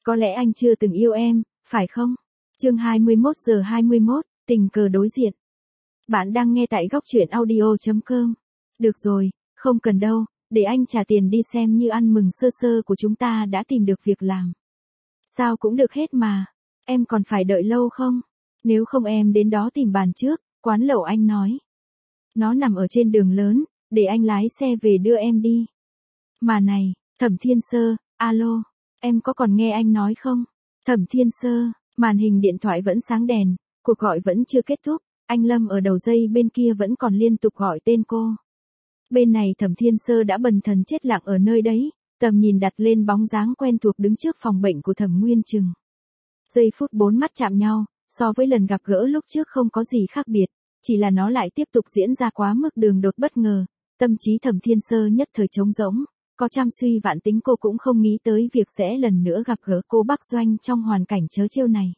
Có lẽ anh chưa từng yêu em, phải không? Chương 21:21, tình cờ đối diện. Bạn đang nghe tại góc truyện audio.com. Được rồi, không cần đâu, để anh trả tiền đi xem như ăn mừng sơ sơ của chúng ta đã tìm được việc làm. Sao cũng được hết mà. Em còn phải đợi lâu không? Nếu không em đến đó tìm bàn trước, quán lẩu anh nói. Nó nằm ở trên đường lớn, để anh lái xe về đưa em đi. Mà này, Thẩm Thiên Sơ, alo, em có còn nghe anh nói không? Thẩm Thiên Sơ, màn hình điện thoại vẫn sáng đèn, cuộc gọi vẫn chưa kết thúc, anh Lâm ở đầu dây bên kia vẫn còn liên tục gọi tên cô. Bên này Thẩm Thiên Sơ đã bần thần chết lặng ở nơi đấy, tầm nhìn đặt lên bóng dáng quen thuộc đứng trước phòng bệnh của Thẩm Nguyên Trừng. Giây phút bốn mắt chạm nhau, so với lần gặp gỡ lúc trước không có gì khác biệt, chỉ là nó lại tiếp tục diễn ra quá mức đường đột bất ngờ, tâm trí Thẩm Thiên Sơ nhất thời trống rỗng, có trăm suy vạn tính cô cũng không nghĩ tới việc sẽ lần nữa gặp gỡ cô Bắc Doanh trong hoàn cảnh trớ trêu này.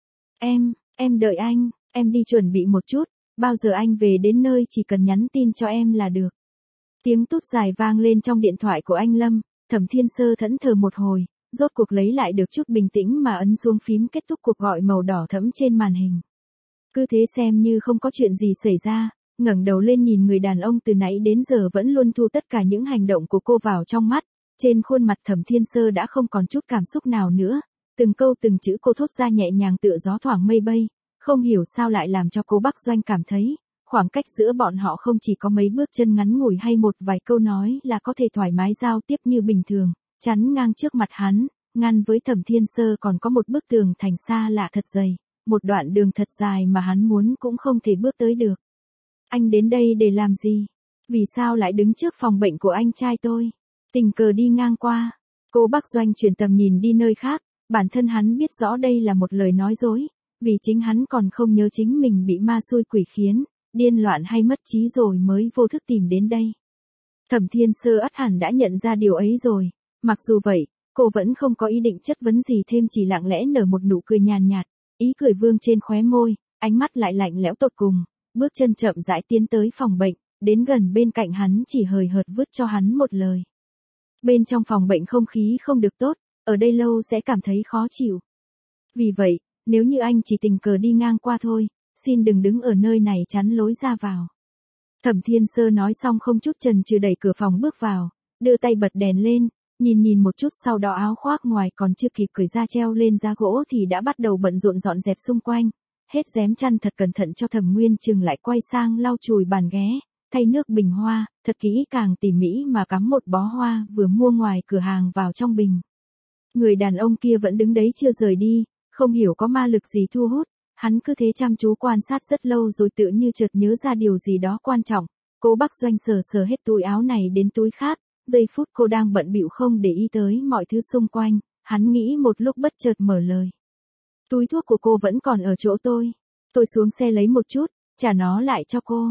Em đợi anh, em đi chuẩn bị một chút, bao giờ anh về đến nơi chỉ cần nhắn tin cho em là được. Tiếng tút dài vang lên trong điện thoại của anh Lâm, Thẩm Thiên Sơ thẫn thờ một hồi, rốt cuộc lấy lại được chút bình tĩnh mà ấn xuống phím kết thúc cuộc gọi màu đỏ thẫm trên màn hình. Cứ thế xem như không có chuyện gì xảy ra, ngẩng đầu lên nhìn người đàn ông từ nãy đến giờ vẫn luôn thu tất cả những hành động của cô vào trong mắt, trên khuôn mặt Thẩm Thiên Sơ đã không còn chút cảm xúc nào nữa, từng câu từng chữ cô thốt ra nhẹ nhàng tựa gió thoảng mây bay, không hiểu sao lại làm cho cô Bắc Doanh cảm thấy, khoảng cách giữa bọn họ không chỉ có mấy bước chân ngắn ngủi hay một vài câu nói là có thể thoải mái giao tiếp như bình thường, chắn ngang trước mặt hắn, ngăn với Thẩm Thiên Sơ còn có một bức tường thành xa lạ thật dày, một đoạn đường thật dài mà hắn muốn cũng không thể bước tới được. Anh đến đây để làm gì? Vì sao lại đứng trước phòng bệnh của anh trai tôi? Tình cờ đi ngang qua. Cô Bắc Doanh chuyển tầm nhìn đi nơi khác, bản thân hắn biết rõ đây là một lời nói dối, vì chính hắn còn không nhớ chính mình bị ma xui quỷ khiến, điên loạn hay mất trí rồi mới vô thức tìm đến đây. Thẩm Thiên Sơ ắt hẳn đã nhận ra điều ấy rồi, mặc dù vậy, cô vẫn không có ý định chất vấn gì thêm, chỉ lặng lẽ nở một nụ cười nhàn nhạt, ý cười vương trên khóe môi, ánh mắt lại lạnh lẽo tột cùng, bước chân chậm rãi tiến tới phòng bệnh, đến gần bên cạnh hắn chỉ hời hợt vứt cho hắn một lời. Bên trong phòng bệnh không khí không được tốt, ở đây lâu sẽ cảm thấy khó chịu. Vì vậy, nếu như anh chỉ tình cờ đi ngang qua thôi, xin đừng đứng ở nơi này chắn lối ra vào. Thẩm Thiên Sơ nói xong không chút chần chừ đẩy cửa phòng bước vào, đưa tay bật đèn lên, nhìn một chút sau đó áo khoác ngoài còn chưa kịp cởi ra treo lên giá gỗ thì đã bắt đầu bận rộn dọn dẹp xung quanh, hết rém chăn thật cẩn thận cho Thẩm Nguyên Trừng lại quay sang lau chùi bàn ghế, thay nước bình hoa, thật kỹ càng tỉ mỉ mà cắm một bó hoa vừa mua ngoài cửa hàng vào trong bình. Người đàn ông kia vẫn đứng đấy chưa rời đi, không hiểu có ma lực gì thu hút, hắn cứ thế chăm chú quan sát rất lâu rồi tự như chợt nhớ ra điều gì đó quan trọng. Cô Bắc Doanh sờ hết túi áo này đến túi khác, giây phút cô đang bận bịu không để ý tới mọi thứ xung quanh, hắn nghĩ một lúc bất chợt mở lời. Túi thuốc của cô vẫn còn ở chỗ tôi xuống xe lấy một chút, trả nó lại cho cô.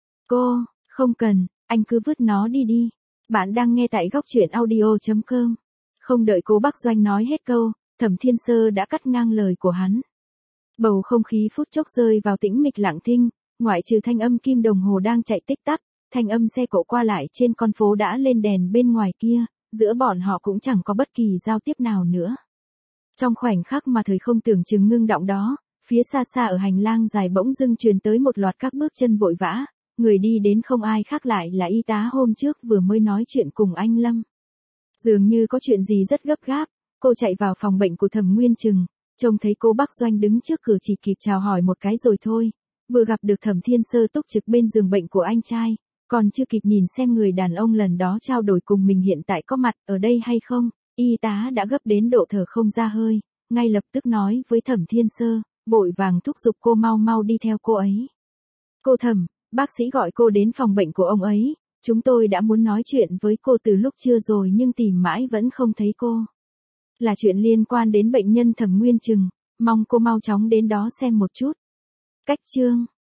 Cô, không cần, anh cứ vứt nó đi. Bạn đang nghe tại góc truyện audio.com. Không đợi cô Bắc Doanh nói hết câu, Thẩm Thiên Sơ đã cắt ngang lời của hắn. Bầu không khí phút chốc rơi vào tĩnh mịch lặng thinh, ngoại trừ thanh âm kim đồng hồ đang chạy tích tắc, thanh âm xe cộ qua lại trên con phố đã lên đèn bên ngoài kia, giữa bọn họ cũng chẳng có bất kỳ giao tiếp nào nữa. Trong khoảnh khắc mà thời không tưởng chừng ngưng động đó, phía xa xa ở hành lang dài bỗng dưng truyền tới một loạt các bước chân vội vã, người đi đến không ai khác lại là y tá hôm trước vừa mới nói chuyện cùng anh Lâm. Dường như có chuyện gì rất gấp gáp, cô chạy vào phòng bệnh của Thẩm Nguyên Trừng, trông thấy cô Bắc Doanh đứng trước cửa chỉ kịp chào hỏi một cái rồi thôi, vừa gặp được Thẩm Thiên Sơ túc trực bên giường bệnh của anh trai, còn chưa kịp nhìn xem người đàn ông lần đó trao đổi cùng mình hiện tại có mặt ở đây hay không, y tá đã gấp đến độ thở không ra hơi, ngay lập tức nói với Thẩm Thiên Sơ, vội vàng thúc giục cô mau đi theo cô ấy. Cô Thẩm, bác sĩ gọi cô đến phòng bệnh của ông ấy, chúng tôi đã muốn nói chuyện với cô từ lúc trưa rồi nhưng tìm mãi vẫn không thấy cô. Là chuyện liên quan đến bệnh nhân Thẩm Nguyên Trừng, mong cô mau chóng đến đó xem một chút. Cách chương